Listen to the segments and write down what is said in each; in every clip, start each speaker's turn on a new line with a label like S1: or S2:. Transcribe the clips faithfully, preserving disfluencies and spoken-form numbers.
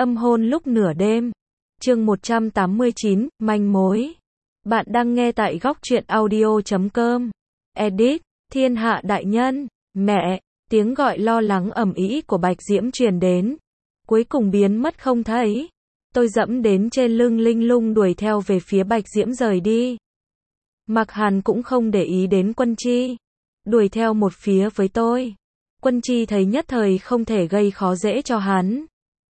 S1: Âm hôn lúc nửa đêm. Chương một trăm tám mươi chín, manh mối. Bạn đang nghe tại góc truyện audio chấm com. Edit, thiên hạ đại nhân. Mẹ, tiếng gọi lo lắng ầm ĩ của Bạch Diễm truyền đến. Cuối cùng biến mất không thấy. Tôi dẫm đến trên lưng Linh Lung đuổi theo về phía Bạch Diễm rời đi. Mạc Hàn cũng không để ý đến Quân Chi. Đuổi theo một phía với tôi. Quân Chi thấy nhất thời không thể gây khó dễ cho hắn.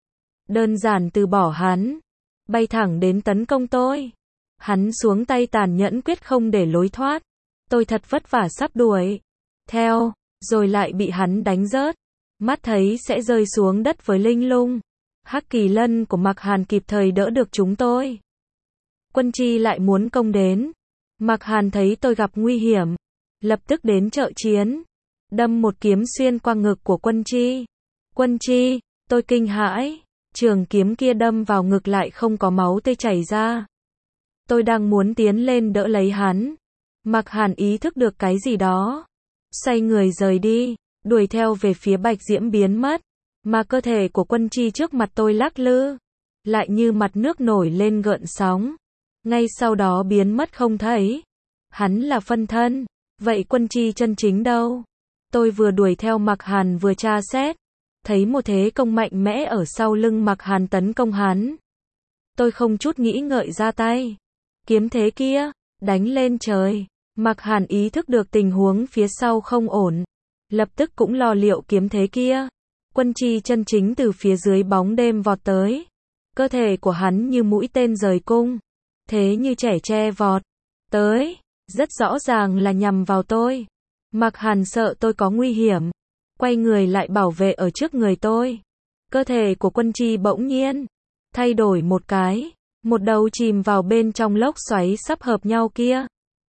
S1: Đơn giản từ bỏ hắn. Bay thẳng đến tấn công tôi. Hắn xuống tay tàn nhẫn quyết không để lối thoát. Tôi thật vất vả sắp đuổi theo, rồi lại bị hắn đánh rớt. Mắt thấy sẽ rơi xuống đất với Linh Lung. Hắc Kỳ Lân của Mạc Hàn kịp thời đỡ được chúng tôi. Quân Chi lại muốn công đến. Mạc Hàn thấy tôi gặp nguy hiểm, lập tức đến trợ chiến. Đâm một kiếm xuyên qua ngực của Quân Chi. Quân Chi, tôi kinh hãi. Trường kiếm kia đâm vào ngực lại không có máu tươi chảy ra. Tôi đang muốn tiến lên đỡ lấy hắn. Mạc Hàn ý thức được cái gì đó. Xoay người rời đi, đuổi theo về phía Bạch Diễm biến mất. Mà cơ thể của Quân Chi trước mặt tôi lắc lư. Lại như mặt nước nổi lên gợn sóng. Ngay sau đó biến mất không thấy. Hắn là phân thân. Vậy Quân Chi chân chính đâu? Tôi vừa đuổi theo Mạc Hàn vừa tra xét. Thấy một thế công mạnh mẽ ở sau lưng Mạc Hàn tấn công hắn. Tôi không chút nghĩ ngợi ra tay. Kiếm thế kia, đánh lên trời. Mạc Hàn ý thức được tình huống phía sau không ổn. Lập tức cũng lo liệu kiếm thế kia. Quân Chi chân chính từ phía dưới bóng đêm vọt tới. Cơ thể của hắn như mũi tên rời cung. Thế như trẻ tre vọt tới. Rất rõ ràng là nhằm vào tôi. Mạc Hàn sợ tôi có nguy hiểm. Quay người lại bảo vệ ở trước người tôi. Cơ thể của Quân Chi bỗng nhiên thay đổi một cái. Một đầu chìm vào bên trong lốc xoáy sắp hợp nhau kia.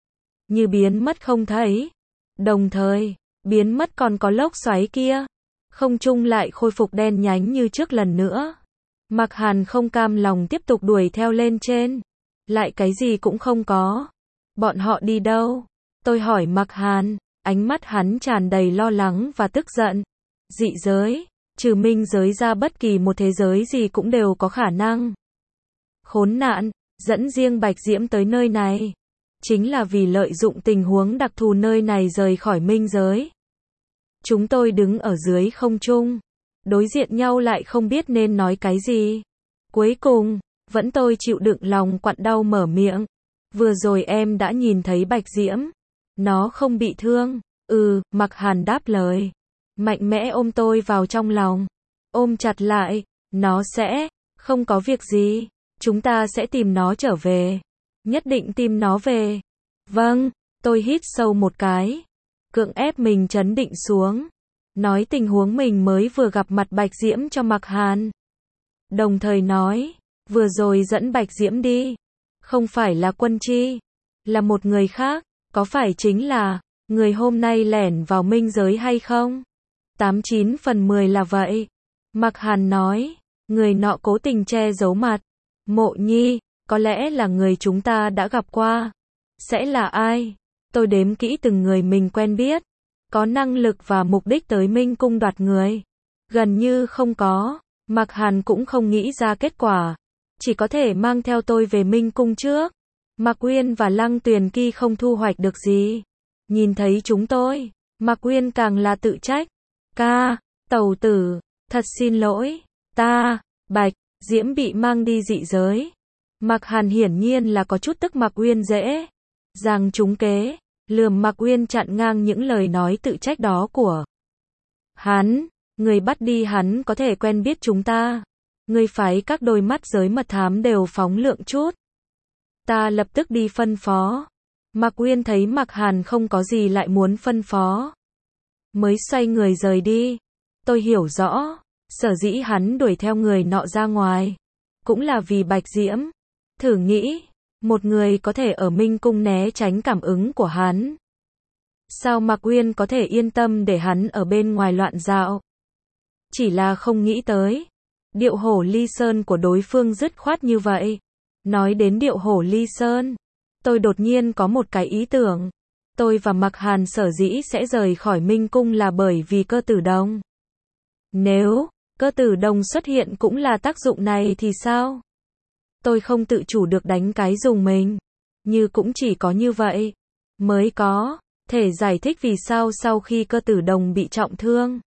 S1: Như biến mất không thấy. Đồng thời, biến mất còn có lốc xoáy kia. Không trung lại khôi phục đen nhánh như trước lần nữa. Mạc Hàn không cam lòng tiếp tục đuổi theo lên trên. Lại cái gì cũng không có. Bọn họ đi đâu? Tôi hỏi Mạc Hàn. Ánh mắt hắn tràn đầy lo lắng và tức giận. Dị giới, trừ minh giới ra bất kỳ một thế giới gì cũng đều có khả năng. Khốn nạn, dẫn riêng Bạch Diễm tới nơi này. Chính là vì lợi dụng tình huống đặc thù nơi này rời khỏi minh giới. Chúng tôi đứng ở dưới không trung. Đối diện nhau lại không biết nên nói cái gì. Cuối cùng, vẫn tôi chịu đựng lòng quặn đau mở miệng. Vừa rồi em đã nhìn thấy Bạch Diễm. Nó không bị thương. Ừ, Mạc Hàn đáp lời. Mạnh mẽ ôm tôi vào trong lòng. Ôm chặt lại. Nó sẽ không có việc gì. Chúng ta sẽ tìm nó trở về. Nhất định tìm nó về. Vâng, tôi hít sâu một cái. Cưỡng ép mình trấn định xuống. Nói tình huống mình mới vừa gặp mặt Bạch Diễm cho Mạc Hàn. Đồng thời nói, vừa rồi dẫn Bạch Diễm đi. Không phải là Quân Chi. Là một người khác. Có phải chính là người hôm nay lẻn vào minh giới hay không? tám chín phần mười là vậy. Mạc Hàn nói, người nọ cố tình che giấu mặt. Mộ Nhi, có lẽ là người chúng ta đã gặp qua. Sẽ là ai? Tôi đếm kỹ từng người mình quen biết. Có năng lực và mục đích tới Minh Cung đoạt người. Gần như không có. Mạc Hàn cũng không nghĩ ra kết quả. Chỉ có thể mang theo tôi về Minh Cung trước. Mạc Uyên và Lăng Tuyền Kỳ không thu hoạch được gì. Nhìn thấy chúng tôi, Mạc Uyên càng là tự trách. Ca, tẩu tử, thật xin lỗi. Ta, Bạch Diễm bị mang đi dị giới. Mạc Hàn hiển nhiên là có chút tức Mạc Uyên dễ dàng trúng kế, lườm Mạc Uyên chặn ngang những lời nói tự trách đó của hắn. Người bắt đi hắn có thể quen biết chúng ta. Người phái các đôi mắt giới mật thám đều phóng lượng chút. Ta lập tức đi phân phó. Mạc Uyên thấy Mạc Hàn không có gì lại muốn phân phó. Mới xoay người rời đi. Tôi hiểu rõ. Sở dĩ hắn đuổi theo người nọ ra ngoài. Cũng là vì Bạch Diễm. Thử nghĩ. Một người có thể ở Minh Cung né tránh cảm ứng của hắn. Sao Mạc Uyên có thể yên tâm để hắn ở bên ngoài loạn dạo? Chỉ là không nghĩ tới. Điệu hổ ly sơn của đối phương dứt khoát như vậy. Nói đến điệu hổ ly sơn. Tôi đột nhiên có một cái ý tưởng. Tôi và Mạc Hàn sở dĩ sẽ rời khỏi Minh Cung là bởi vì cơ tử đồng. Nếu Cơ tử đồng xuất hiện cũng là tác dụng này thì sao? Tôi không tự chủ được đánh cái dùng mình. Như cũng chỉ có như vậy mới có thể giải thích vì sao sau khi cơ tử đồng bị trọng thương.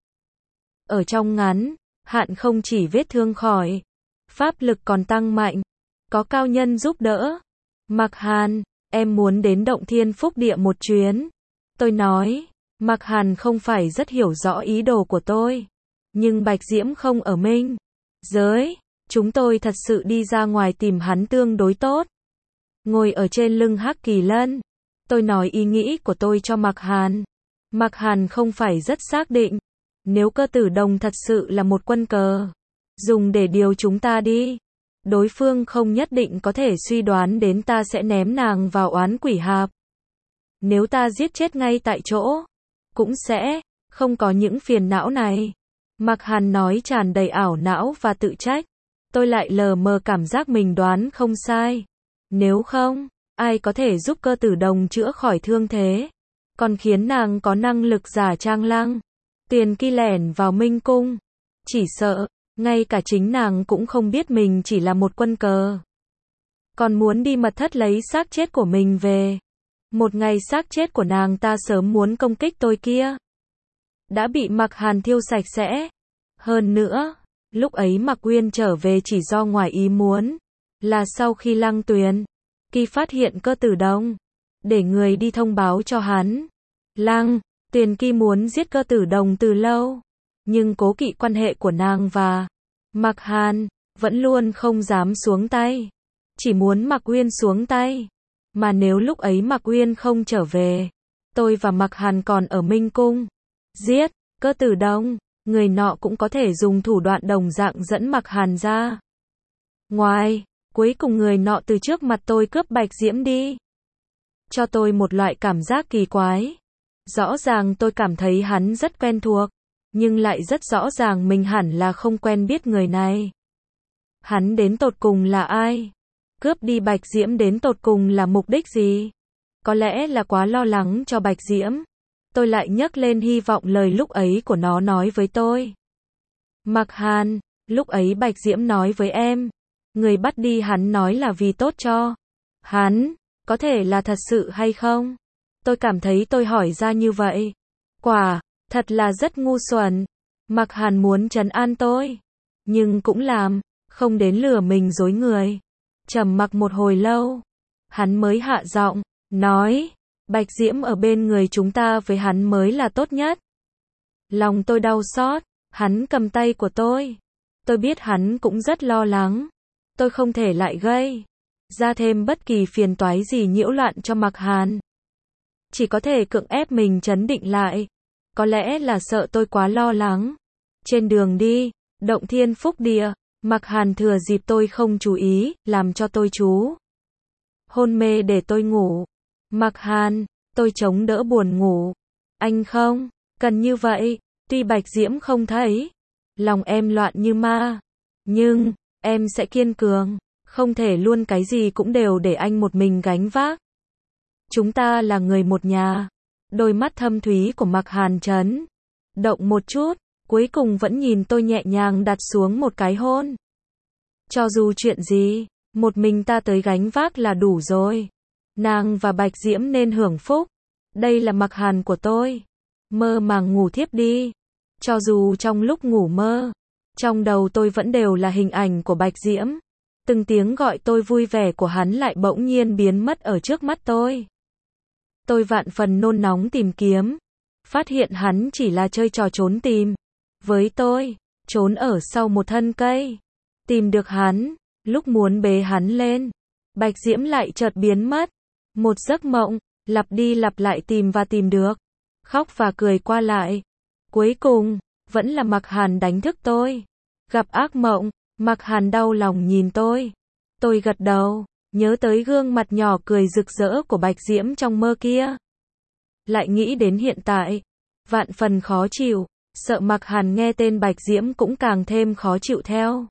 S1: Ở trong ngắn hạn không chỉ vết thương khỏi, pháp lực còn tăng mạnh. Có cao nhân giúp đỡ. Mạc Hàn, em muốn đến Động Thiên Phúc Địa một chuyến. Tôi nói, Mạc Hàn không phải rất hiểu rõ ý đồ của tôi. Nhưng Bạch Diễm không ở Minh giới. Chúng tôi thật sự đi ra ngoài tìm hắn tương đối tốt. Ngồi ở trên lưng Hắc Kỳ Lân. Tôi nói ý nghĩ của tôi cho Mạc Hàn. Mạc Hàn không phải rất xác định. Nếu cơ tử đồng thật sự là một quân cờ, dùng để điều chúng ta đi, đối phương không nhất định có thể suy đoán đến ta sẽ ném nàng vào oán quỷ hạp. Nếu ta giết chết ngay tại chỗ, cũng sẽ không có những phiền não này. Mạc Hàn nói tràn đầy ảo não và tự trách. Tôi lại lờ mờ cảm giác mình đoán không sai. Nếu không, ai có thể giúp cơ tử đồng chữa khỏi thương thế, còn khiến nàng có năng lực giả trang lăng Tiền Kỳ lẻn vào Minh Cung. Chỉ sợ, ngay cả chính nàng cũng không biết mình chỉ là một quân cờ. Còn muốn đi mật thất lấy xác chết của mình về. Một ngày xác chết của nàng ta sớm muốn công kích tôi kia đã bị Mạc Hàn thiêu sạch sẽ. Hơn nữa, lúc ấy Mạc Uyên trở về chỉ do ngoài ý muốn. Là sau khi Lăng Tuyền Kỳ phát hiện cơ tử đồng, để người đi thông báo cho hắn. Lăng Tuyền Kỳ muốn giết cơ tử đồng từ lâu, nhưng cố kỵ quan hệ của nàng và Mạc Hàn, vẫn luôn không dám xuống tay. Chỉ muốn Mạc Uyên xuống tay. Mà nếu lúc ấy Mạc Uyên không trở về, tôi và Mạc Hàn còn ở Minh Cung giết cơ tử đồng, người nọ cũng có thể dùng thủ đoạn đồng dạng dẫn Mạc Hàn ra ngoài. Cuối cùng người nọ từ trước mặt tôi cướp Bạch Diễm đi. Cho tôi một loại cảm giác kỳ quái. Rõ ràng tôi cảm thấy hắn rất quen thuộc, nhưng lại rất rõ ràng mình hẳn là không quen biết người này. Hắn đến tột cùng là ai? Cướp đi Bạch Diễm đến tột cùng là mục đích gì? Có lẽ là quá lo lắng cho Bạch Diễm. Tôi lại nhắc lên hy vọng lời lúc ấy của nó nói với tôi. Mạc Hàn, lúc ấy Bạch Diễm nói với em, người bắt đi hắn nói là vì tốt cho hắn, có thể là thật sự hay không? Tôi cảm thấy tôi hỏi ra như vậy, quả thật là rất ngu xuẩn. Mạc Hàn muốn trấn an tôi, nhưng cũng làm không đến lừa mình dối người. Trầm mặc một hồi lâu, hắn mới hạ giọng nói, Bạch Diễm ở bên người chúng ta với hắn mới là tốt nhất. Lòng tôi đau xót. Hắn cầm tay của tôi. Tôi biết hắn cũng rất lo lắng. Tôi không thể lại gây ra thêm bất kỳ phiền toái gì nhiễu loạn cho Mạc Hàn. Chỉ có thể cưỡng ép mình trấn định lại. Có lẽ là sợ tôi quá lo lắng. Trên đường đi, Động Thiên Phúc Địa, Mạc Hàn thừa dịp tôi không chú ý, làm cho tôi chú hôn mê để tôi ngủ. Mạc Hàn, tôi chống đỡ buồn ngủ. Anh không cần như vậy. Tuy Bạch Diễm không thấy, lòng em loạn như ma, nhưng em sẽ kiên cường. Không thể luôn cái gì cũng đều để anh một mình gánh vác. Chúng ta là người một nhà. Đôi mắt thâm thúy của Mạc Hàn chấn động một chút, cuối cùng vẫn nhìn tôi nhẹ nhàng đặt xuống một cái hôn. Cho dù chuyện gì, một mình ta tới gánh vác là đủ rồi. Nàng và Bạch Diễm nên hưởng phúc. Đây là Mạc Hàn của tôi. Mơ màng ngủ thiếp đi. Cho dù trong lúc ngủ mơ, trong đầu tôi vẫn đều là hình ảnh của Bạch Diễm. Từng tiếng gọi tôi vui vẻ của hắn lại bỗng nhiên biến mất ở trước mắt tôi. Tôi vạn phần nôn nóng tìm kiếm. Phát hiện hắn chỉ là chơi trò trốn tìm. Với tôi, trốn ở sau một thân cây. Tìm được hắn, lúc muốn bế hắn lên, Bạch Diễm lại chợt biến mất. Một giấc mộng, lặp đi lặp lại tìm và tìm được. Khóc và cười qua lại. Cuối cùng, vẫn là Mạc Hàn đánh thức tôi. Gặp ác mộng, Mạc Hàn đau lòng nhìn tôi. Tôi gật đầu, nhớ tới gương mặt nhỏ cười rực rỡ của Bạch Diễm trong mơ kia. Lại nghĩ đến hiện tại, vạn phần khó chịu, sợ Mạc Hàn nghe tên Bạch Diễm cũng càng thêm khó chịu theo.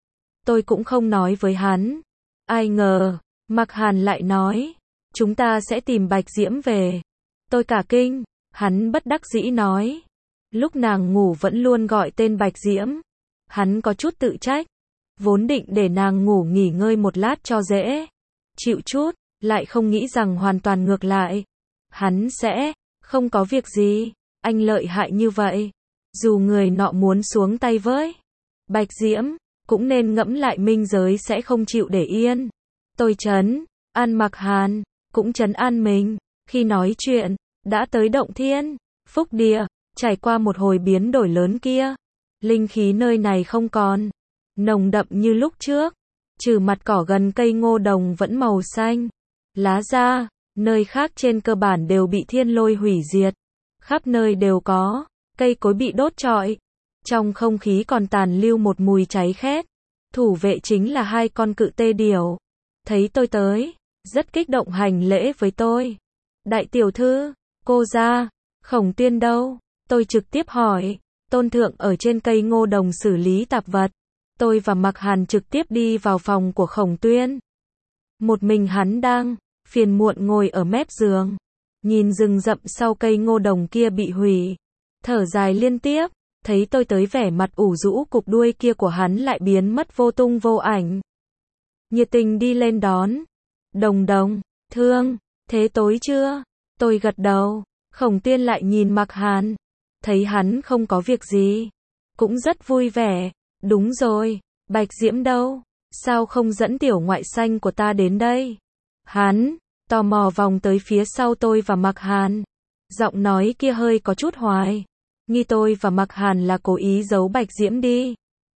S1: Tôi cũng không nói với hắn. Ai ngờ, Mạc Hàn lại nói, chúng ta sẽ tìm Bạch Diễm về. Tôi cả kinh, hắn bất đắc dĩ nói, lúc nàng ngủ vẫn luôn gọi tên Bạch Diễm. Hắn có chút tự trách. Vốn định để nàng ngủ nghỉ ngơi một lát cho dễ chịu chút, lại không nghĩ rằng hoàn toàn ngược lại. Hắn sẽ, không có việc gì, anh lợi hại như vậy. Dù người nọ muốn xuống tay với Bạch Diễm, cũng nên ngẫm lại minh giới sẽ không chịu để yên. Tôi trấn an Mạc Hàn, cũng trấn an mình. Khi nói chuyện, đã tới động thiên, phúc địa, trải qua một hồi biến đổi lớn kia. Linh khí nơi này không còn nồng đậm như lúc trước. Trừ mặt cỏ gần cây ngô đồng vẫn màu xanh. Lá ra, nơi khác trên cơ bản đều bị thiên lôi hủy diệt. Khắp nơi đều có cây cối bị đốt trọi. Trong không khí còn tàn lưu một mùi cháy khét. Thủ vệ chính là hai con cự tê điểu. Thấy tôi tới, rất kích động hành lễ với tôi. Đại tiểu thư, cô ra, Khổng Tuyên đâu? Tôi trực tiếp hỏi. Tôn thượng ở trên cây ngô đồng xử lý tạp vật. Tôi và Mạc Hàn trực tiếp đi vào phòng của Khổng Tuyên. Một mình hắn đang phiền muộn ngồi ở mép giường, nhìn rừng rậm sau cây ngô đồng kia bị hủy, thở dài liên tiếp. Thấy tôi tới, vẻ mặt ủ rũ cục đuôi kia của hắn lại biến mất vô tung vô ảnh. Nhiệt tình đi lên đón. Đồng đồng, thương, thế tối chưa? Tôi gật đầu. Khổng Tuyên lại nhìn Mạc Hàn, thấy hắn không có việc gì, cũng rất vui vẻ. Đúng rồi, Bạch Diễm đâu? Sao không dẫn tiểu ngoại xanh của ta đến đây? Hắn tò mò vòng tới phía sau tôi và Mạc Hàn. Giọng nói kia hơi có chút hoài nghi, tôi và Mạc Hàn là cố ý giấu Bạch Diễm đi.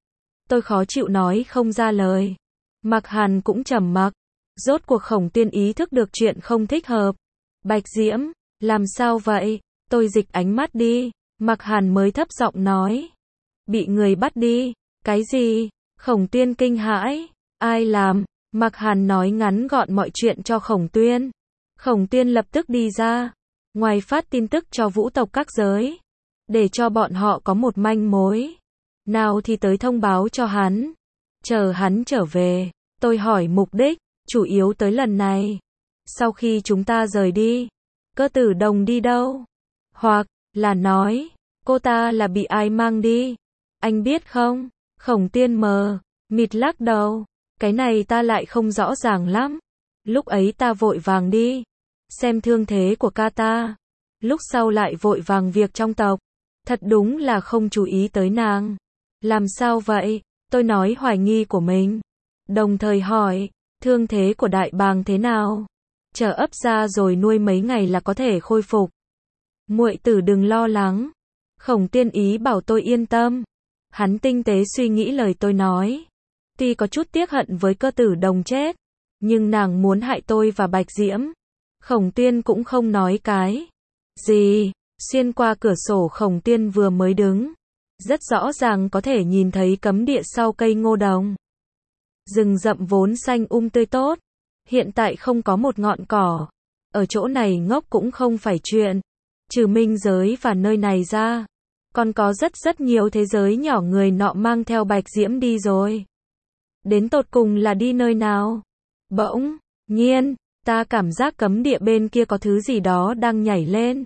S1: Tôi khó chịu nói không ra lời. Mạc Hàn cũng trầm mặc. Rốt cuộc Khổng Tuyên ý thức được chuyện không thích hợp. Bạch Diễm, làm sao vậy? Tôi dịch ánh mắt đi. Mạc Hàn mới thấp giọng nói. Bị người bắt đi. Cái gì? Khổng Tuyên kinh hãi. Ai làm? Mạc Hàn nói ngắn gọn mọi chuyện cho Khổng Tuyên. Khổng Tuyên lập tức đi ra ngoài phát tin tức cho vũ tộc các giới, để cho bọn họ có một manh mối nào thì tới thông báo cho hắn. Chờ hắn trở về, tôi hỏi mục đích, chủ yếu tới lần này. Sau khi chúng ta rời đi, Cơ Tử Đồng đi đâu? Hoặc là nói, cô ta là bị ai mang đi? Anh biết không? Khổng Tuyên mờ mịt lắc đầu. Cái này ta lại không rõ ràng lắm. Lúc ấy ta vội vàng đi xem thương thế của ca ta. Lúc sau lại vội vàng việc trong tộc. Thật đúng là không chú ý tới nàng. Làm sao vậy? Tôi nói hoài nghi của mình. Đồng thời hỏi, thương thế của đại bàng thế nào? Chờ ấp ra rồi nuôi mấy ngày là có thể khôi phục. Muội tử đừng lo lắng. Khổng Tuyên ý bảo tôi yên tâm. Hắn tinh tế suy nghĩ lời tôi nói. Tuy có chút tiếc hận với Cơ Tử Đồng chết, nhưng nàng muốn hại tôi và Bạch Diễm. Khổng Tuyên cũng không nói cái gì. Xuyên qua cửa sổ Khổng Tuyên vừa mới đứng, rất rõ ràng có thể nhìn thấy cấm địa sau cây ngô đồng. Rừng rậm vốn xanh um tươi tốt, hiện tại không có một ngọn cỏ. Ở chỗ này ngốc cũng không phải chuyện. Trừ minh giới và nơi này ra, còn có rất rất nhiều thế giới nhỏ người nọ mang theo Bạch Diễm đi rồi. Đến tột cùng là đi nơi nào? Bỗng nhiên, ta cảm giác cấm địa bên kia có thứ gì đó đang nhảy lên.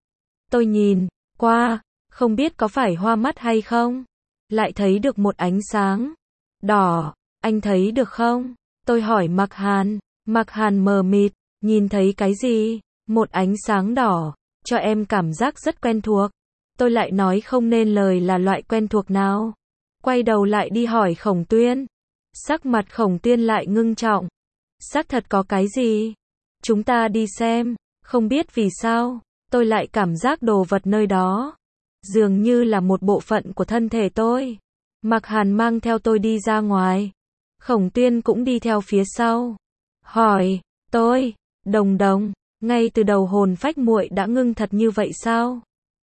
S1: Tôi nhìn qua, không biết có phải hoa mắt hay không, lại thấy được một ánh sáng đỏ. Anh thấy được không? Tôi hỏi Mạc Hàn. Mạc Hàn mờ mịt, nhìn thấy cái gì? Một ánh sáng đỏ, cho em cảm giác rất quen thuộc. Tôi lại nói không nên lời là loại quen thuộc nào. Quay đầu lại đi hỏi Khổng Tuyên. Sắc mặt Khổng Tuyên lại ngưng trọng. Xác thật có cái gì? Chúng ta đi xem. Không biết vì sao, tôi lại cảm giác đồ vật nơi đó dường như là một bộ phận của thân thể tôi. Mạc Hàn mang theo tôi đi ra ngoài. Khổng Tuyên cũng đi theo phía sau. Hỏi tôi, Đồng Đồng, ngay từ đầu hồn phách muội đã ngưng thật như vậy sao?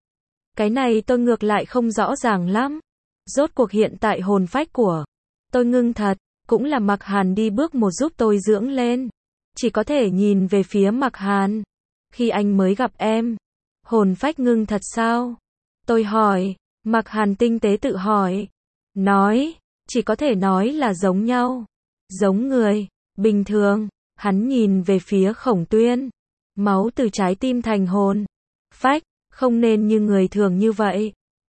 S1: Cái này tôi ngược lại không rõ ràng lắm. Rốt cuộc hiện tại hồn phách của tôi ngưng thật, cũng là Mạc Hàn đi bước một giúp tôi dưỡng lên. Chỉ có thể nhìn về phía Mạc Hàn. Khi anh mới gặp em, hồn phách ngưng thật sao? Tôi hỏi. Mạc Hàn tinh tế tự hỏi. Nói, chỉ có thể nói là giống nhau. Giống người bình thường. Hắn nhìn về phía Khổng Tuyên. Máu từ trái tim thành hồn phách, không nên như người thường như vậy.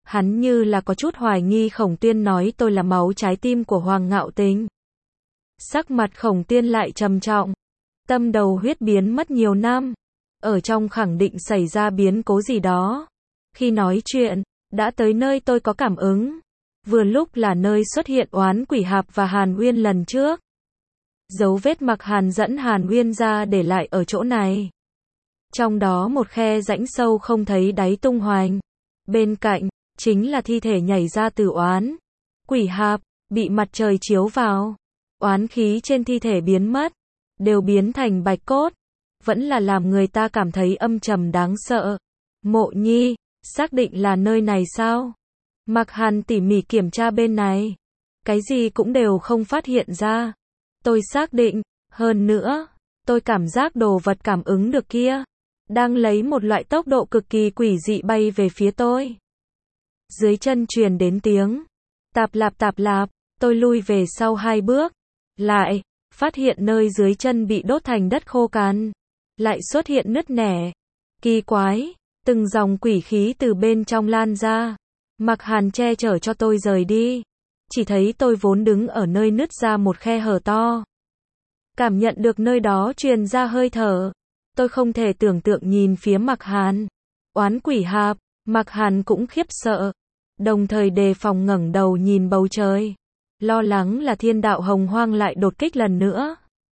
S1: Hắn như là có chút hoài nghi Khổng Tuyên nói tôi là máu trái tim của Hoàng Ngạo Tình. Sắc mặt Khổng Tuyên lại trầm trọng. Tâm đầu huyết biến mất nhiều năm. Ở trong khẳng định xảy ra biến cố gì đó. Khi nói chuyện, đã tới nơi tôi có cảm ứng. Vừa lúc là nơi xuất hiện Oán Quỷ Hạp và Hàn Uyên lần trước. Dấu vết Mặc Hàn dẫn Hàn Uyên ra để lại ở chỗ này. Trong đó một khe rãnh sâu không thấy đáy tung hoành. Bên cạnh, chính là thi thể nhảy ra từ Oán Quỷ Hạp, bị mặt trời chiếu vào. Oán khí trên thi thể biến mất, đều biến thành bạch cốt. Vẫn là làm người ta cảm thấy âm trầm đáng sợ. Mộ Nhi, xác định là nơi này sao? Mặc Hàn tỉ mỉ kiểm tra bên này. Cái gì cũng đều không phát hiện ra. Tôi xác định, hơn nữa, tôi cảm giác đồ vật cảm ứng được kia. Đang lấy một loại tốc độ cực kỳ quỷ dị bay về phía tôi. Dưới chân truyền đến tiếng. Tạp lạp tạp lạp, tôi lui về sau hai bước. Lại, phát hiện nơi dưới chân bị đốt thành đất khô cằn. Lại xuất hiện nứt nẻ. Kỳ quái, từng dòng quỷ khí từ bên trong lan ra. Mặc Hàn che chở cho tôi rời đi. Chỉ thấy tôi vốn đứng ở nơi nứt ra một khe hở to. Cảm nhận được nơi đó truyền ra hơi thở. Tôi không thể tưởng tượng nhìn phía Mặc Hàn. Oán Quỷ Hạp, Mặc Hàn cũng khiếp sợ. Đồng thời đề phòng ngẩng đầu nhìn bầu trời. Lo lắng là thiên đạo hồng hoang lại đột kích lần nữa.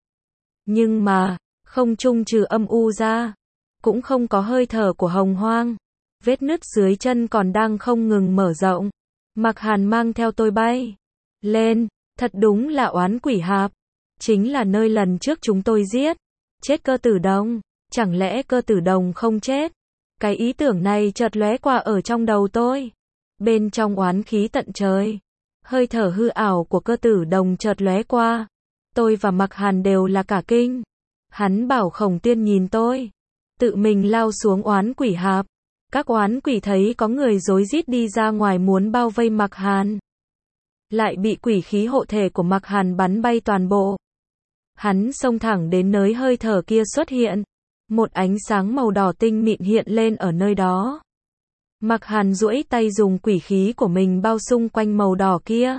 S1: Nhưng mà, không trung trừ âm u ra. Cũng không có hơi thở của hồng hoang. Vết nứt dưới chân còn đang không ngừng mở rộng. Mặc Hàn mang theo tôi bay lên, thật đúng là Oán Quỷ Hạp. Chính là nơi lần trước chúng tôi giết. Chết Cơ Tử Đồng. Chẳng lẽ Cơ Tử Đồng không chết? Cái ý tưởng này chợt lóe qua ở trong đầu tôi. Bên trong oán khí tận trời. Hơi thở hư ảo của Cơ Tử Đồng chợt lóe qua. Tôi và Mặc Hàn đều là cả kinh. Hắn bảo Khổng Tuyên nhìn tôi. Tự mình lao xuống Oán Quỷ Hạp. Các oán quỷ thấy có người rối rít đi ra ngoài muốn bao vây Mặc Hàn. Lại bị quỷ khí hộ thể của Mặc Hàn bắn bay toàn bộ. Hắn xông thẳng đến nơi hơi thở kia xuất hiện. Một ánh sáng màu đỏ tinh mịn hiện lên ở nơi đó. Mặc Hàn duỗi tay dùng quỷ khí của mình bao xung quanh màu đỏ kia.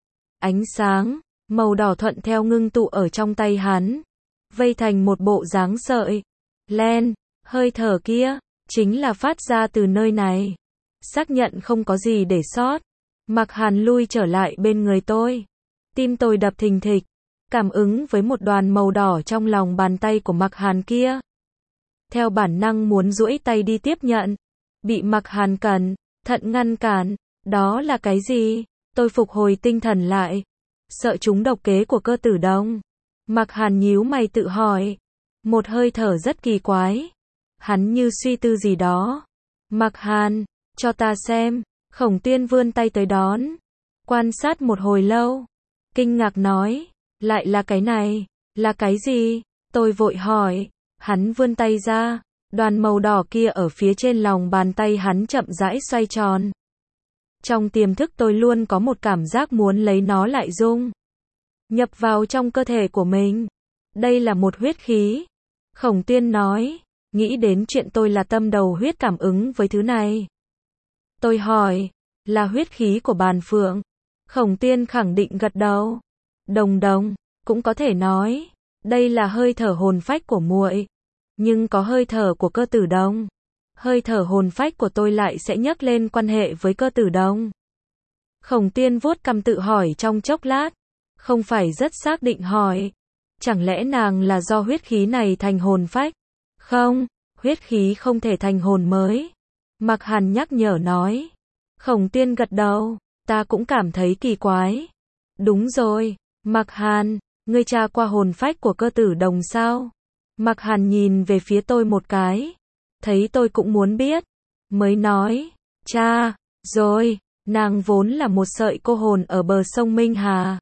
S1: Ánh sáng màu đỏ thuận theo ngưng tụ ở trong tay hắn, vây thành một bộ dáng sợi len. Hơi thở kia chính là phát ra từ nơi này. Xác nhận không có gì để sót, Mặc Hàn lui trở lại bên người tôi. Tim tôi đập thình thịch, cảm ứng với một đoàn màu đỏ trong lòng bàn tay của Mặc Hàn kia. Theo bản năng muốn duỗi tay đi tiếp nhận, bị Mặc Hàn cẩn thận ngăn cản. Đó là cái gì? Tôi phục hồi tinh thần lại. Sợ chúng độc kế của Cơ Tử Đồng. Mặc Hàn nhíu mày tự hỏi. Một hơi thở rất kỳ quái. Hắn như suy tư gì đó. Mặc Hàn, cho ta xem. Khổng Tuyên vươn tay tới đón. Quan sát một hồi lâu. Kinh ngạc nói. Lại là cái này. Là cái gì? Tôi vội hỏi. Hắn vươn tay ra. Đoàn màu đỏ kia ở phía trên lòng bàn tay hắn chậm rãi xoay tròn. Trong tiềm thức tôi luôn có một cảm giác muốn lấy nó lại dung nhập vào trong cơ thể của mình. Đây là một huyết khí. Khổng Tuyên nói. Nghĩ đến chuyện tôi là tâm đầu huyết cảm ứng với thứ này. Tôi hỏi. Là huyết khí của Bàn Phượng. Khổng Tuyên khẳng định gật đầu. Đồng đồng, cũng có thể nói. Đây là hơi thở hồn phách của muội. Nhưng có hơi thở của Cơ Tử Đồng. Hơi thở hồn phách của tôi lại sẽ nhắc lên quan hệ với Cơ Tử Đồng. Khổng Tuyên vuốt cằm tự hỏi trong chốc lát. Không phải rất xác định hỏi. Chẳng lẽ nàng là do huyết khí này thành hồn phách? Không, huyết khí không thể thành hồn mới. Mặc Hàn nhắc nhở nói. Khổng Tuyên gật đầu. Ta cũng cảm thấy kỳ quái. Đúng rồi, Mặc Hàn, ngươi tra qua hồn phách của Cơ Tử Đồng sao? Mặc Hàn nhìn về phía tôi một cái. Thấy tôi cũng muốn biết. Mới nói. Cha, rồi, nàng vốn là một sợi cô hồn ở bờ sông Minh Hà.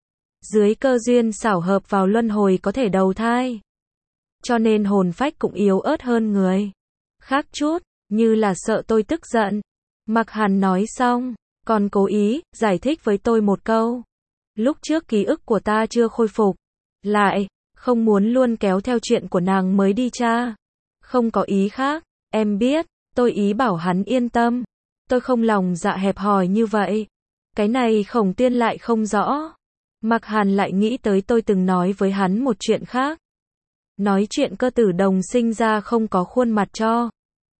S1: Dưới cơ duyên xảo hợp vào luân hồi có thể đầu thai. Cho nên hồn phách cũng yếu ớt hơn người. Khác chút, như là sợ tôi tức giận. Mặc Hàn nói xong, còn cố ý giải thích với tôi một câu. Lúc trước ký ức của ta chưa khôi phục. Lại, không muốn luôn kéo theo chuyện của nàng mới đi tra. Không có ý khác, em biết, tôi ý bảo hắn yên tâm. Tôi không lòng dạ hẹp hòi như vậy. Cái này Khổng Tuyên lại không rõ. Mạc Hàn lại nghĩ tới tôi từng nói với hắn một chuyện khác. Nói chuyện cơ tử đồng sinh ra không có khuôn mặt cho.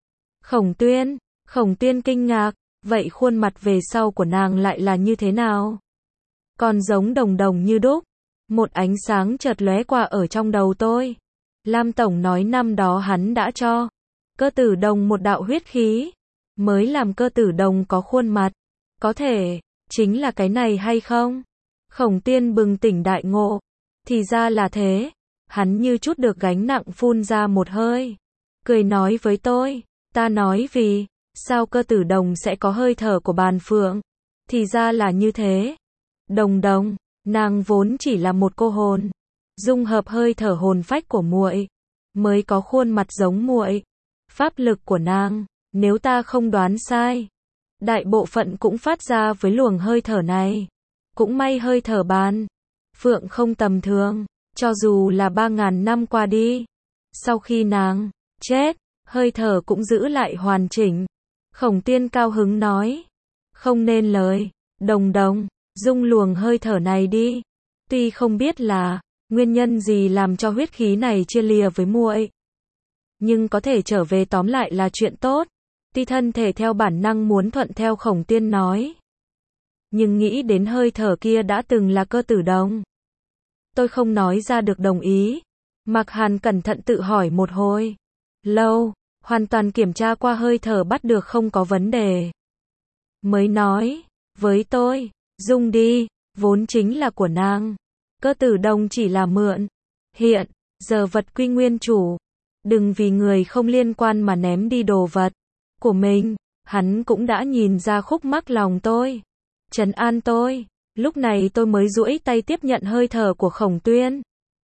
S1: Khổng Tuyên, Khổng Tuyên kinh ngạc, vậy khuôn mặt về sau của nàng lại là như thế nào? Còn giống đồng đồng như đúc. Một ánh sáng chợt lóe qua ở trong đầu tôi. Lam Tổng nói năm đó hắn đã cho cơ tử đồng một đạo huyết khí, mới làm cơ tử đồng có khuôn mặt. Có thể, chính là cái này hay không? Khổng Tuyên bừng tỉnh đại ngộ. Thì ra là thế. Hắn như chút được gánh nặng phun ra một hơi. Cười nói với tôi. Ta nói vì, sao cơ tử đồng sẽ có hơi thở của bàn phượng? Thì ra là như thế. Đồng đồng, nàng vốn chỉ là một cô hồn. Dung hợp hơi thở hồn phách của muội, mới có khuôn mặt giống muội. Pháp lực của nàng, nếu ta không đoán sai, đại bộ phận cũng phát ra với luồng hơi thở này. Cũng may hơi thở bàn phượng không tầm thường, cho dù là ba ngàn năm qua đi. Sau khi nàng chết, hơi thở cũng giữ lại hoàn chỉnh. Khổng Tuyên cao hứng nói. Không nên lời, đồng đồng, dung luồng hơi thở này đi. Tuy không biết là nguyên nhân gì làm cho huyết khí này chia lìa với muội, nhưng có thể trở về tóm lại là chuyện tốt. Tuy thân thể theo bản năng muốn thuận theo Khổng Tuyên nói, nhưng nghĩ đến hơi thở kia đã từng là cơ tử đồng, tôi không nói ra được đồng ý. Mạc Hàn cẩn thận tự hỏi một hồi lâu, hoàn toàn kiểm tra qua hơi thở bắt được không có vấn đề, mới nói với tôi, dung đi, vốn chính là của nàng. Cơ tử đồng chỉ là mượn. Hiện giờ vật quy nguyên chủ, đừng vì người không liên quan mà ném đi đồ vật của mình. Hắn cũng đã nhìn ra khúc mắc lòng tôi, trấn an tôi. Lúc này tôi mới duỗi tay tiếp nhận hơi thở của Khổng Tuyên.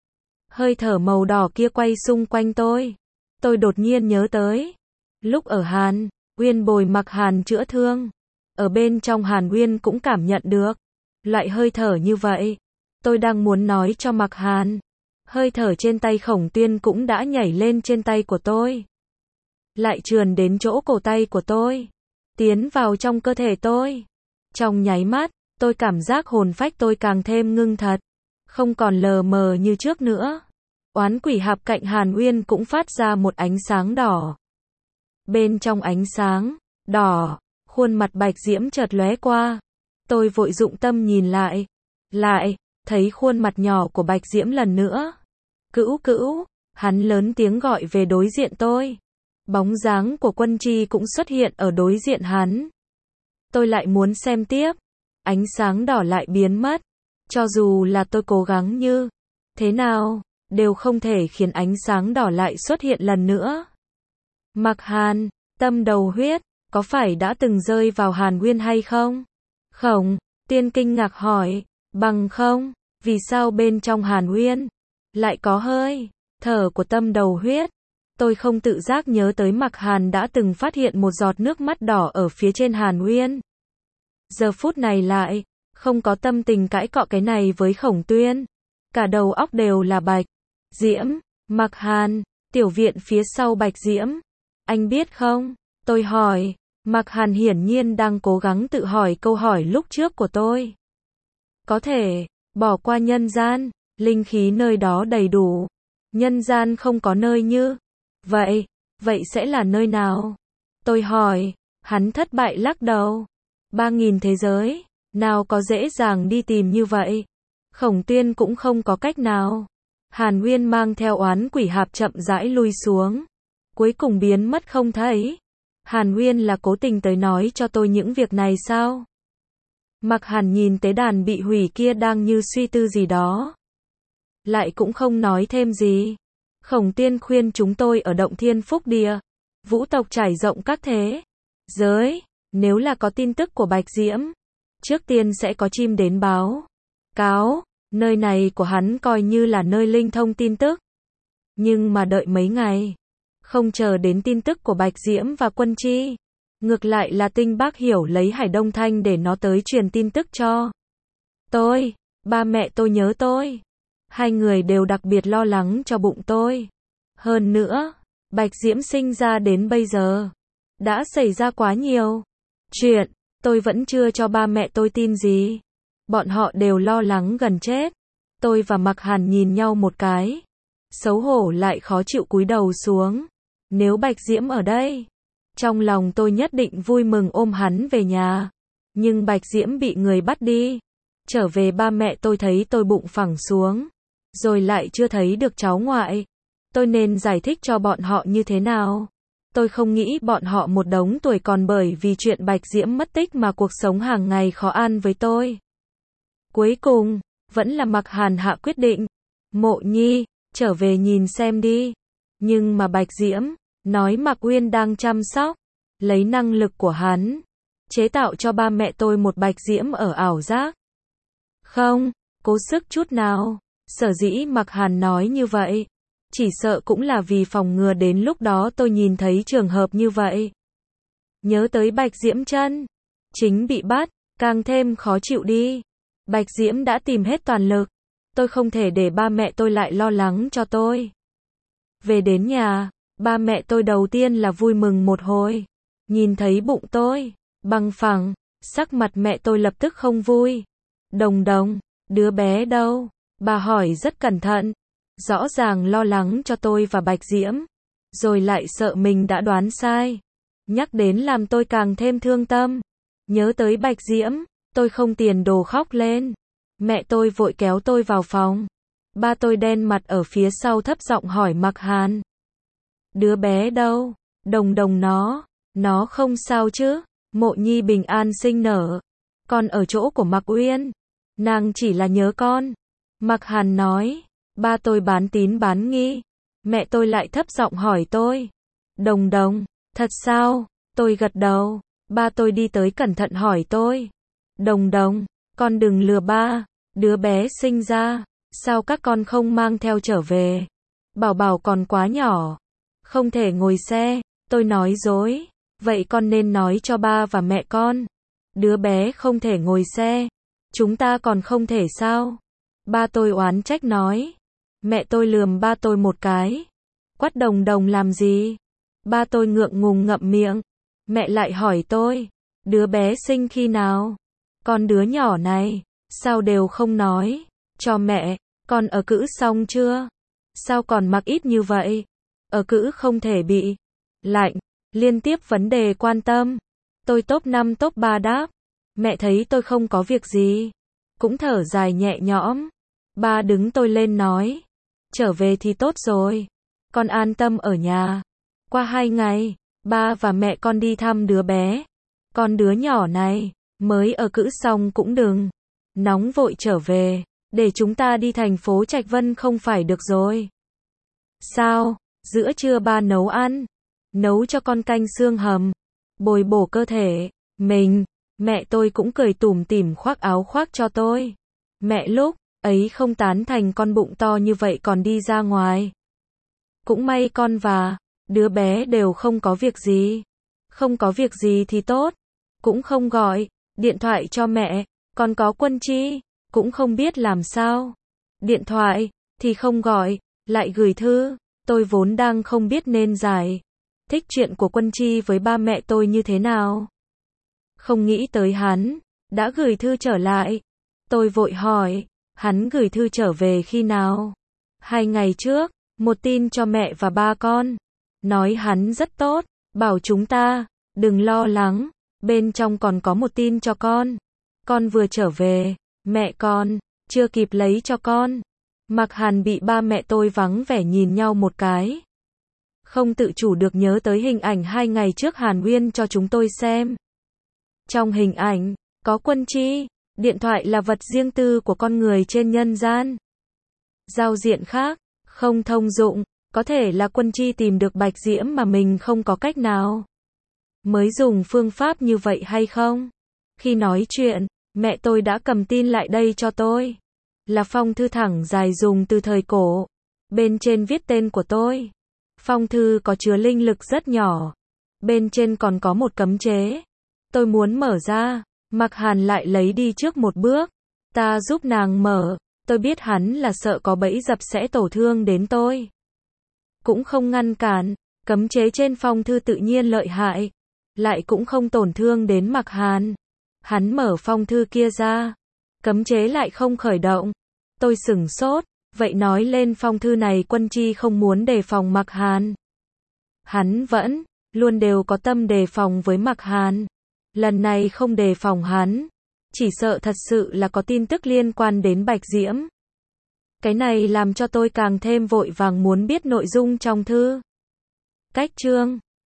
S1: Hơi thở màu đỏ kia quay xung quanh tôi. Tôi đột nhiên nhớ tới lúc ở Hàn Uyên bồi Mạc Hàn chữa thương, ở bên trong Hàn Uyên cũng cảm nhận được loại hơi thở như vậy. Tôi đang muốn nói cho Mạc Hàn, hơi thở trên tay Khổng Tuyên cũng đã nhảy lên trên tay của tôi, lại trườn đến chỗ cổ tay của tôi, tiến vào trong cơ thể tôi. Trong nháy mắt, tôi cảm giác hồn phách tôi càng thêm ngưng thật, không còn lờ mờ như trước nữa. Oán quỷ hạp cạnh Hàn Uyên cũng phát ra một ánh sáng đỏ. Bên trong ánh sáng đỏ, khuôn mặt Bạch Diễm chợt lóe qua. Tôi vội dụng tâm nhìn lại, lại thấy khuôn mặt nhỏ của Bạch Diễm lần nữa. Cữu cữu, hắn lớn tiếng gọi về đối diện tôi. Bóng dáng của Quân Chi cũng xuất hiện ở đối diện hắn. Tôi lại muốn xem tiếp, ánh sáng đỏ lại biến mất. Cho dù là tôi cố gắng như thế nào, đều không thể khiến ánh sáng đỏ lại xuất hiện lần nữa. Mạc Hàn, tâm đầu huyết, có phải đã từng rơi vào Hàn Uyên hay không? Khổng Tuyên kinh ngạc hỏi, bằng không, vì sao bên trong Hàn Uyên lại có hơi thở của tâm đầu huyết? Tôi không tự giác nhớ tới Mạc Hàn đã từng phát hiện một giọt nước mắt đỏ ở phía trên Hàn Uyên. Giờ phút này lại không có tâm tình cãi cọ cái này với Khổng Tuyên. Cả đầu óc đều là Bạch Diễm. Mạc Hàn, tiểu viện phía sau Bạch Diễm. Anh biết không? Tôi hỏi. Mạc Hàn hiển nhiên đang cố gắng tự hỏi câu hỏi lúc trước của tôi. Có thể bỏ qua nhân gian, linh khí nơi đó đầy đủ. Nhân gian không có nơi như vậy, vậy sẽ là nơi nào? Tôi hỏi. Hắn thất bại lắc đầu. Ba nghìn thế giới, nào có dễ dàng đi tìm như vậy. Khổng Tuyên cũng không có cách nào. Hàn Uyên mang theo oán quỷ hạp chậm rãi lui xuống, cuối cùng biến mất không thấy. Hàn Uyên là cố tình tới nói cho tôi những việc này sao? Mạc Hàn nhìn tế đàn bị hủy kia đang như suy tư gì đó, lại cũng không nói thêm gì. Khổng Tuyên khuyên chúng tôi ở động Thiên Phúc Địa, vũ tộc trải rộng các thế giới, nếu là có tin tức của Bạch Diễm, trước tiên sẽ có chim đến báo cáo. Nơi này của hắn coi như là nơi linh thông tin tức. Nhưng mà đợi mấy ngày, không chờ đến tin tức của Bạch Diễm và Quân Chi. Ngược lại là Tinh Bác Hiểu lấy Hải Đông Thanh để nó tới truyền tin tức cho tôi. Ba mẹ tôi nhớ tôi. Hai người đều đặc biệt lo lắng cho bụng tôi. Hơn nữa, Bạch Diễm sinh ra đến bây giờ, đã xảy ra quá nhiều chuyện, tôi vẫn chưa cho ba mẹ tôi tin gì. Bọn họ đều lo lắng gần chết. Tôi và Mạc Hàn nhìn nhau một cái. Xấu hổ lại khó chịu cúi đầu xuống. Nếu Bạch Diễm ở đây, trong lòng tôi nhất định vui mừng ôm hắn về nhà. Nhưng Bạch Diễm bị người bắt đi. Trở về ba mẹ tôi thấy tôi bụng phẳng xuống. Rồi lại chưa thấy được cháu ngoại. Tôi nên giải thích cho bọn họ như thế nào? Tôi không nghĩ bọn họ một đống tuổi còn bởi vì chuyện Bạch Diễm mất tích mà cuộc sống hàng ngày khó an với tôi. Cuối cùng, vẫn là Mạc Hàn hạ quyết định. Mộ Nhi, trở về nhìn xem đi. Nhưng mà Bạch Diễm, nói Mạc Uyên đang chăm sóc, lấy năng lực của hắn, chế tạo cho ba mẹ tôi một Bạch Diễm ở ảo giác. Không, cố sức chút nào. Sở dĩ Mạc Hàn nói như vậy, chỉ sợ cũng là vì phòng ngừa đến lúc đó tôi nhìn thấy trường hợp như vậy. Nhớ tới Bạch Diễm chân, chính bị bắt, càng thêm khó chịu đi. Bạch Diễm đã tìm hết toàn lực, tôi không thể để ba mẹ tôi lại lo lắng cho tôi. Về đến nhà, ba mẹ tôi đầu tiên là vui mừng một hồi. Nhìn thấy bụng tôi bằng phẳng, sắc mặt mẹ tôi lập tức không vui. Đồng Đồng, đứa bé đâu? Bà hỏi rất cẩn thận, rõ ràng lo lắng cho tôi và Bạch Diễm, rồi lại sợ mình đã đoán sai. Nhắc đến làm tôi càng thêm thương tâm. Nhớ tới Bạch Diễm, tôi không tiền đồ khóc lên. Mẹ tôi vội kéo tôi vào phòng. Ba tôi đen mặt ở phía sau thấp giọng hỏi Mạc Hàn. Đứa bé đâu? Đồng Đồng nó, nó không sao chứ? Mộ Nhi bình an sinh nở. Con ở chỗ của Mạc Uyên. Nàng chỉ là nhớ con. Mạc Hàn nói. Ba tôi bán tín bán nghi. Mẹ tôi lại thấp giọng hỏi tôi. Đồng Đồng, thật sao? Tôi gật đầu. Ba tôi đi tới cẩn thận hỏi tôi. Đồng Đồng, con đừng lừa ba. Đứa bé sinh ra, sao các con không mang theo trở về? Bảo Bảo còn quá nhỏ, không thể ngồi xe. Tôi nói dối. Vậy con nên nói cho ba và mẹ con. Đứa bé không thể ngồi xe. Chúng ta còn không thể sao? Ba tôi oán trách nói. Mẹ tôi lườm ba tôi một cái. Quát Đồng Đồng làm gì? Ba tôi ngượng ngùng ngậm miệng. Mẹ lại hỏi tôi. Đứa bé sinh khi nào? Con đứa nhỏ này, sao đều không nói cho mẹ? Con ở cữ xong chưa? Sao còn mặc ít như vậy? Ở cữ không thể bị lạnh. Liên tiếp vấn đề quan tâm. Tôi top năm top ba đáp. Mẹ thấy tôi không có việc gì, cũng thở dài nhẹ nhõm. Ba đứng tôi lên nói. Trở về thì tốt rồi. Con an tâm ở nhà. Qua hai ngày, ba và mẹ con đi thăm đứa bé. Con đứa nhỏ này, mới ở cữ xong cũng đừng nóng vội trở về. Để chúng ta đi thành phố Trạch Vân không phải được rồi. Sao? Giữa trưa ba nấu ăn. Nấu cho con canh xương hầm. Bồi bổ cơ thể. Mình. Mẹ tôi cũng cười tủm tỉm khoác áo khoác cho tôi. Mẹ lúc ấy không tán thành con bụng to như vậy còn đi ra ngoài. Cũng may con và đứa bé đều không có việc gì. Không có việc gì thì tốt. Cũng không gọi điện thoại cho mẹ. Còn có Quân Chi, cũng không biết làm sao. Điện thoại thì không gọi, lại gửi thư. Tôi vốn đang không biết nên giải thích chuyện của Quân Chi với ba mẹ tôi như thế nào. Không nghĩ tới hắn đã gửi thư trở lại. Tôi vội hỏi, hắn gửi thư trở về khi nào? Hai ngày trước, một tin cho mẹ và ba con. Nói hắn rất tốt, bảo chúng ta đừng lo lắng, bên trong còn có một tin cho con. Con vừa trở về, mẹ con chưa kịp lấy cho con. Mạc Hàn bị ba mẹ tôi vắng vẻ nhìn nhau một cái. Không tự chủ được nhớ tới hình ảnh hai ngày trước Hàn Uyên cho chúng tôi xem. Trong hình ảnh, có Quân Chi, điện thoại là vật riêng tư của con người trên nhân gian. Giao diện khác, không thông dụng, có thể là Quân Chi tìm được Bạch Diễm mà mình không có cách nào. Mới dùng phương pháp như vậy hay không? Khi nói chuyện, mẹ tôi đã cầm tin lại đây cho tôi. Là phong thư thẳng dài dùng từ thời cổ. Bên trên viết tên của tôi. Phong thư có chứa linh lực rất nhỏ. Bên trên còn có một cấm chế. Tôi muốn mở ra. Mạc Hàn lại lấy đi trước một bước. Ta giúp nàng mở. Tôi biết hắn là sợ có bẫy dập sẽ tổn thương đến tôi. Cũng không ngăn cản. Cấm chế trên phong thư tự nhiên lợi hại. lại cũng không tổn thương đến Mạc Hàn. Hắn mở phong thư kia ra, cấm chế lại không khởi động. Tôi sửng sốt, vậy nói lên phong thư này Quân Chi không muốn đề phòng Mạc Hàn. Hắn vẫn luôn đều có tâm đề phòng với Mạc Hàn. Lần này không đề phòng hắn, chỉ sợ thật sự là có tin tức liên quan đến Bạch Diễm. Cái này làm cho tôi càng thêm vội vàng muốn biết nội dung trong thư. Cách chương